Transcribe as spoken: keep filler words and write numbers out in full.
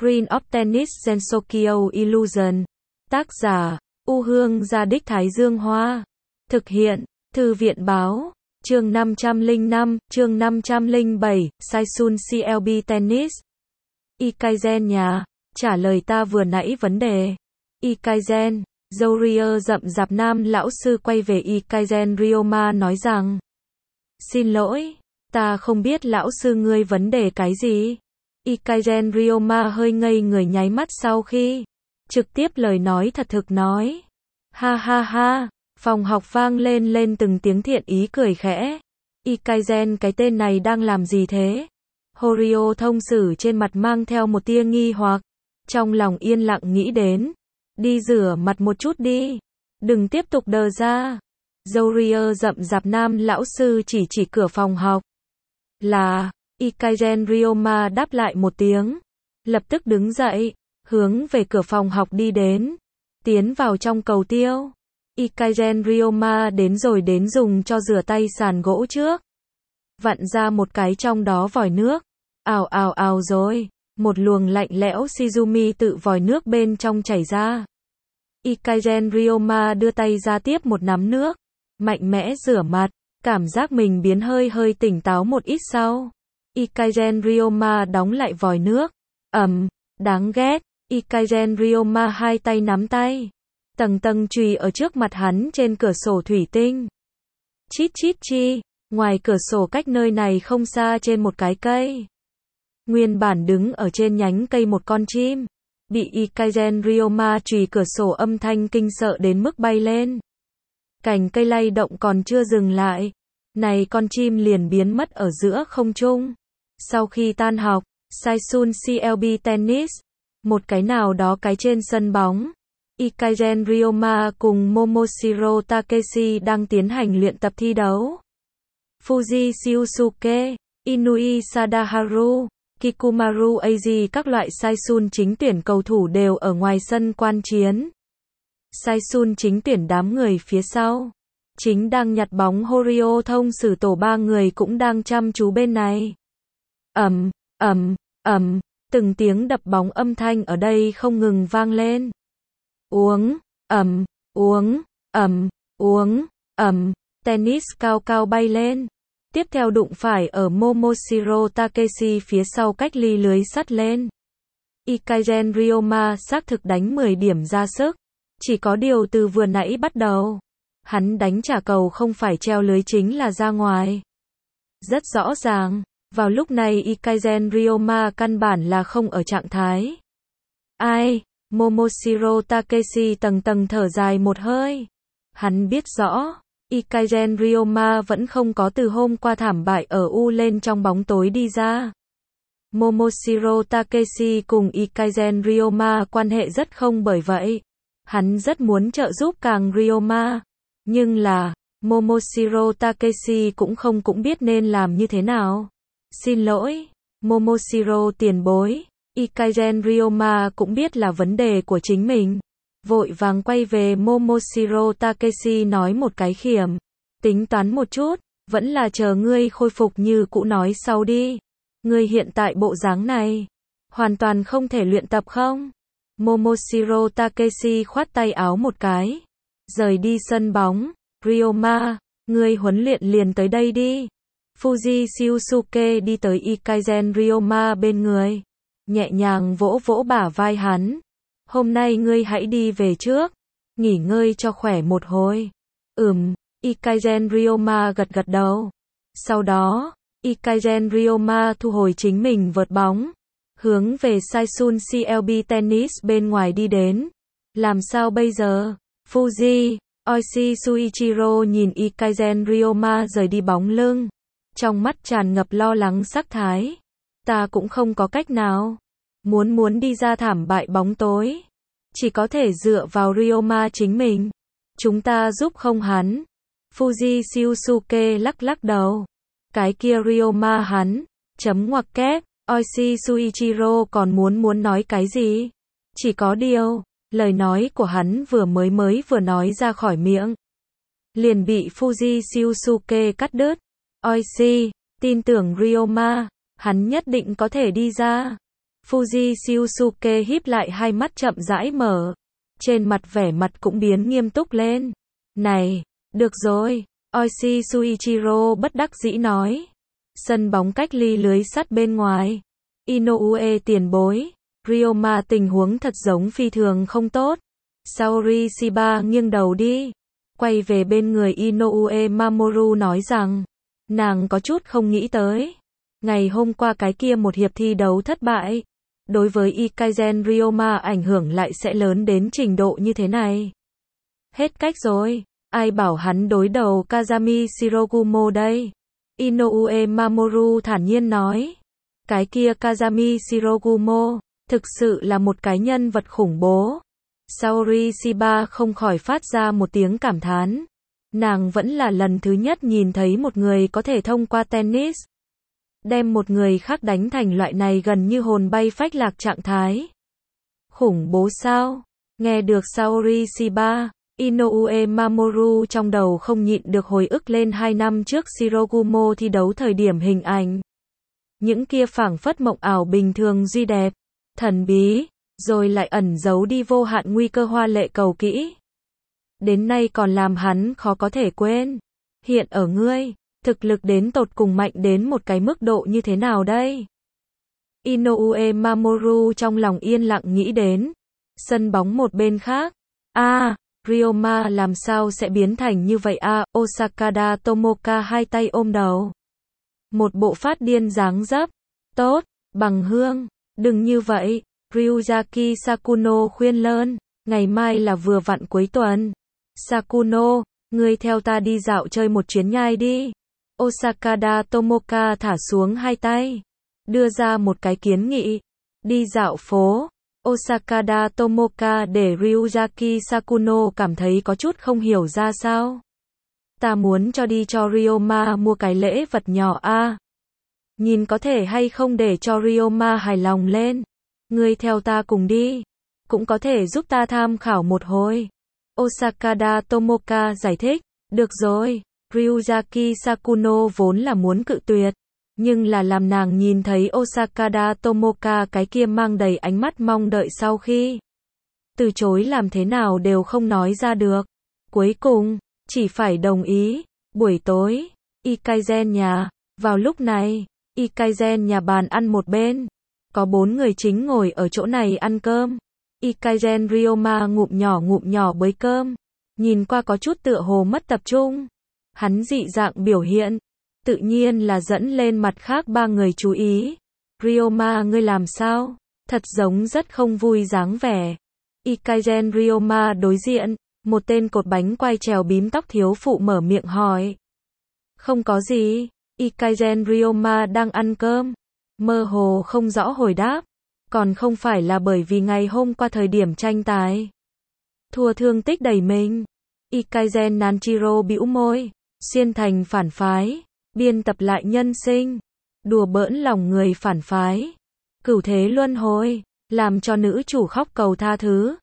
Green of Tennis Gensokyo Illusion. Tác giả, U Hương Gia Đích Thái Dương Hoa. Thực hiện, Thư viện Báo. Chương năm trăm lẻ năm, chương năm trăm lẻ bảy, Saisun xê lờ bê Tennis. Ikaizen nhà, trả lời ta vừa nãy vấn đề. Ikaizen, Zourier rậm rạp nam lão sư quay về Ikaizen Ryoma nói rằng. Xin lỗi, ta không biết lão sư ngươi vấn đề cái gì. Ikaizen Ryoma hơi ngây người nháy mắt sau khi trực tiếp lời nói thật thực nói. Ha ha ha, phòng học vang lên lên từng tiếng thiện ý cười khẽ. Ikaizen cái tên này đang làm gì thế? Horio thông sử trên mặt mang theo một tia nghi hoặc, trong lòng yên lặng nghĩ đến. Đi rửa mặt một chút đi, đừng tiếp tục đờ ra. Zourier rậm rạp nam lão sư chỉ chỉ cửa phòng học. Là, Ikaizen Ryoma đáp lại một tiếng, lập tức đứng dậy, hướng về cửa phòng học đi đến, tiến vào trong cầu tiêu. Ikaizen Ryoma đến rồi đến dùng cho rửa tay sàn gỗ trước. Vặn ra một cái trong đó vòi nước, ào ào ào rồi, một luồng lạnh lẽo Shizumi tự vòi nước bên trong chảy ra. Ikaizen Ryoma đưa tay ra tiếp một nắm nước, mạnh mẽ rửa mặt, cảm giác mình biến hơi hơi tỉnh táo một ít sau. Ikaizen Ryoma đóng lại vòi nước. Ầm, đáng ghét. Ikaizen Ryoma hai tay nắm tay, tầng tầng chùy ở trước mặt hắn trên cửa sổ thủy tinh. Chít chít chi, ngoài cửa sổ cách nơi này không xa trên một cái cây. Nguyên bản đứng ở trên nhánh cây một con chim, bị Ikaizen Ryoma chùy cửa sổ âm thanh kinh sợ đến mức bay lên. Cành cây lay động còn chưa dừng lại, này con chim liền biến mất ở giữa không trung. Sau khi tan học, Saisun xê lờ bê Tennis, một cái nào đó cái trên sân bóng, Ikaizen Ryoma cùng Momoshiro Takeshi đang tiến hành luyện tập thi đấu. Fuji Shiosuke, Inui Sadaharu, Kikumaru Eiji các loại Saisun chính tuyển cầu thủ đều ở ngoài sân quan chiến. Saisun chính tuyển đám người phía sau, chính đang nhặt bóng Horio thông sử tổ ba người cũng đang chăm chú bên này. Ầm, ầm, ầm, từng tiếng đập bóng âm thanh ở đây không ngừng vang lên. Uống, ầm, uống, ầm, uống, ầm, tennis cao cao bay lên. Tiếp theo đụng phải ở Momoshiro Takeshi phía sau cách ly lưới sắt lên. Ikaizen Ryoma xác thực đánh mười điểm ra sức. Chỉ có điều từ vừa nãy bắt đầu, hắn đánh trả cầu không phải treo lưới chính là ra ngoài. Rất rõ ràng, vào lúc này Ikaizen Ryoma căn bản là không ở trạng thái. Ai? Momoshiro Takeshi tầng tầng thở dài một hơi. Hắn biết rõ, Ikaizen Ryoma vẫn không có từ hôm qua thảm bại ở U lên trong bóng tối đi ra. Momoshiro Takeshi cùng Ikaizen Ryoma quan hệ rất không, bởi vậy hắn rất muốn trợ giúp càng Ryoma. Nhưng là, Momoshiro Takeshi cũng không cũng biết nên làm như thế nào. Xin lỗi, Momoshiro tiền bối. Ikaizen Ryoma cũng biết là vấn đề của chính mình. Vội vàng quay về Momoshiro Takeshi nói một cái khiểm. Tính toán một chút, vẫn là chờ ngươi khôi phục như cũ nói sau đi. Ngươi hiện tại bộ dáng này, hoàn toàn không thể luyện tập không? Momoshiro Takeshi khoát tay áo một cái, rời đi sân bóng. Ryoma, ngươi huấn luyện liền tới đây đi. Fuji Shiosuke đi tới Ikaizen Ryoma bên người, nhẹ nhàng vỗ vỗ bả vai hắn. Hôm nay ngươi hãy đi về trước, nghỉ ngơi cho khỏe một hồi. Ừm, Ikaizen Ryoma gật gật đầu. Sau đó, Ikaizen Ryoma thu hồi chính mình vợt bóng, hướng về Saisun xê lờ bê Tennis bên ngoài đi đến. Làm sao bây giờ? Fuji, Oishi Suichiro nhìn Ikaizen Ryoma rời đi bóng lưng, trong mắt tràn ngập lo lắng sắc thái. Ta cũng không có cách nào. Muốn muốn đi ra thảm bại bóng tối, chỉ có thể dựa vào Ryoma chính mình. Chúng ta giúp không hắn. Fuji Shiosuke lắc lắc đầu. Cái kia Ryoma hắn, chấm ngoặc kép. Oishi Suichiro còn muốn muốn nói cái gì? Chỉ có điều, lời nói của hắn vừa mới mới vừa nói ra khỏi miệng, liền bị Fuji Shiosuke cắt đứt. Oishi, tin tưởng Ryoma, hắn nhất định có thể đi ra. Fuji Shiosuke híp lại hai mắt chậm rãi mở. Trên mặt vẻ mặt cũng biến nghiêm túc lên. Này, được rồi, Oishi Suichiro bất đắc dĩ nói. Sân bóng cách ly lưới sắt bên ngoài. Inoue tiền bối. Ryoma tình huống thật giống phi thường không tốt. Saori Shiba nghiêng đầu đi. Quay về bên người Inoue Mamoru nói rằng. Nàng có chút không nghĩ tới. Ngày hôm qua cái kia một hiệp thi đấu thất bại. Đối với Ikaisen Ryoma ảnh hưởng lại sẽ lớn đến trình độ như thế này. Hết cách rồi. Ai bảo hắn đối đầu Kazami Shirogumo đây? Inoue Mamoru thản nhiên nói. Cái kia Kazami Shirogumo, thực sự là một cái nhân vật khủng bố. Saori Shiba không khỏi phát ra một tiếng cảm thán. Nàng vẫn là lần thứ nhất nhìn thấy một người có thể thông qua tennis. Đem một người khác đánh thành loại này gần như hồn bay phách lạc trạng thái. Khủng bố sao? Nghe được Saori Shiba, Inoue Mamoru trong đầu không nhịn được hồi ức lên hai năm trước Shirogumo thi đấu thời điểm hình ảnh. Những kia phảng phất mộng ảo bình thường duy đẹp, thần bí, rồi lại ẩn giấu đi vô hạn nguy cơ hoa lệ cầu kỹ. Đến nay còn làm hắn khó có thể quên. Hiện ở ngươi, thực lực đến tột cùng mạnh đến một cái mức độ như thế nào đây? Inoue Mamoru trong lòng yên lặng nghĩ đến. Sân bóng một bên khác. A, à, Ryoma làm sao sẽ biến thành như vậy a? À, Osakada Tomoka hai tay ôm đầu. Một bộ phát điên dáng dấp. Tốt, bằng hương, đừng như vậy. Ryuzaki Sakuno khuyên lơn. Ngày mai là vừa vặn cuối tuần. Sakuno, ngươi theo ta đi dạo chơi một chuyến nhai đi. Osakada Tomoka thả xuống hai tay. Đưa ra một cái kiến nghị. Đi dạo phố. Osakada Tomoka để Ryuzaki Sakuno cảm thấy có chút không hiểu ra sao. Ta muốn cho đi cho Ryoma mua cái lễ vật nhỏ a. À. Nhìn có thể hay không để cho Ryoma hài lòng lên. Ngươi theo ta cùng đi. Cũng có thể giúp ta tham khảo một hồi. Osakada Tomoka giải thích. Được rồi. Ryuzaki Sakuno vốn là muốn cự tuyệt. Nhưng là làm nàng nhìn thấy Osakada Tomoka cái kia mang đầy ánh mắt mong đợi sau khi. Từ chối làm thế nào đều không nói ra được. Cuối cùng, chỉ phải đồng ý. Buổi tối, Ikaisen nhà. Vào lúc này, Ikaisen nhà bàn ăn một bên. Có bốn người chính ngồi ở chỗ này ăn cơm. Ikaisen Ryoma ngụm nhỏ ngụm nhỏ bới cơm. Nhìn qua có chút tựa hồ mất tập trung. Hắn dị dạng biểu hiện. Tự nhiên là dẫn lên mặt khác ba người chú ý. Ryoma ngươi làm sao? Thật giống rất không vui dáng vẻ. Ikaisen Ryoma đối diện. Một tên cột bánh quai trèo bím tóc thiếu phụ mở miệng hỏi. Không có gì. Ikaisen Ryoma đang ăn cơm. Mơ hồ không rõ hồi đáp. Còn không phải là bởi vì ngày hôm qua thời điểm tranh tài. Thua thương tích đầy mình. Ikaisen Nanjiro bĩu môi. Xuyên thành phản phái. Biên tập lại nhân sinh. Đùa bỡn lòng người phản phái. Cửu thế luân hồi. Làm cho nữ chủ khóc cầu tha thứ.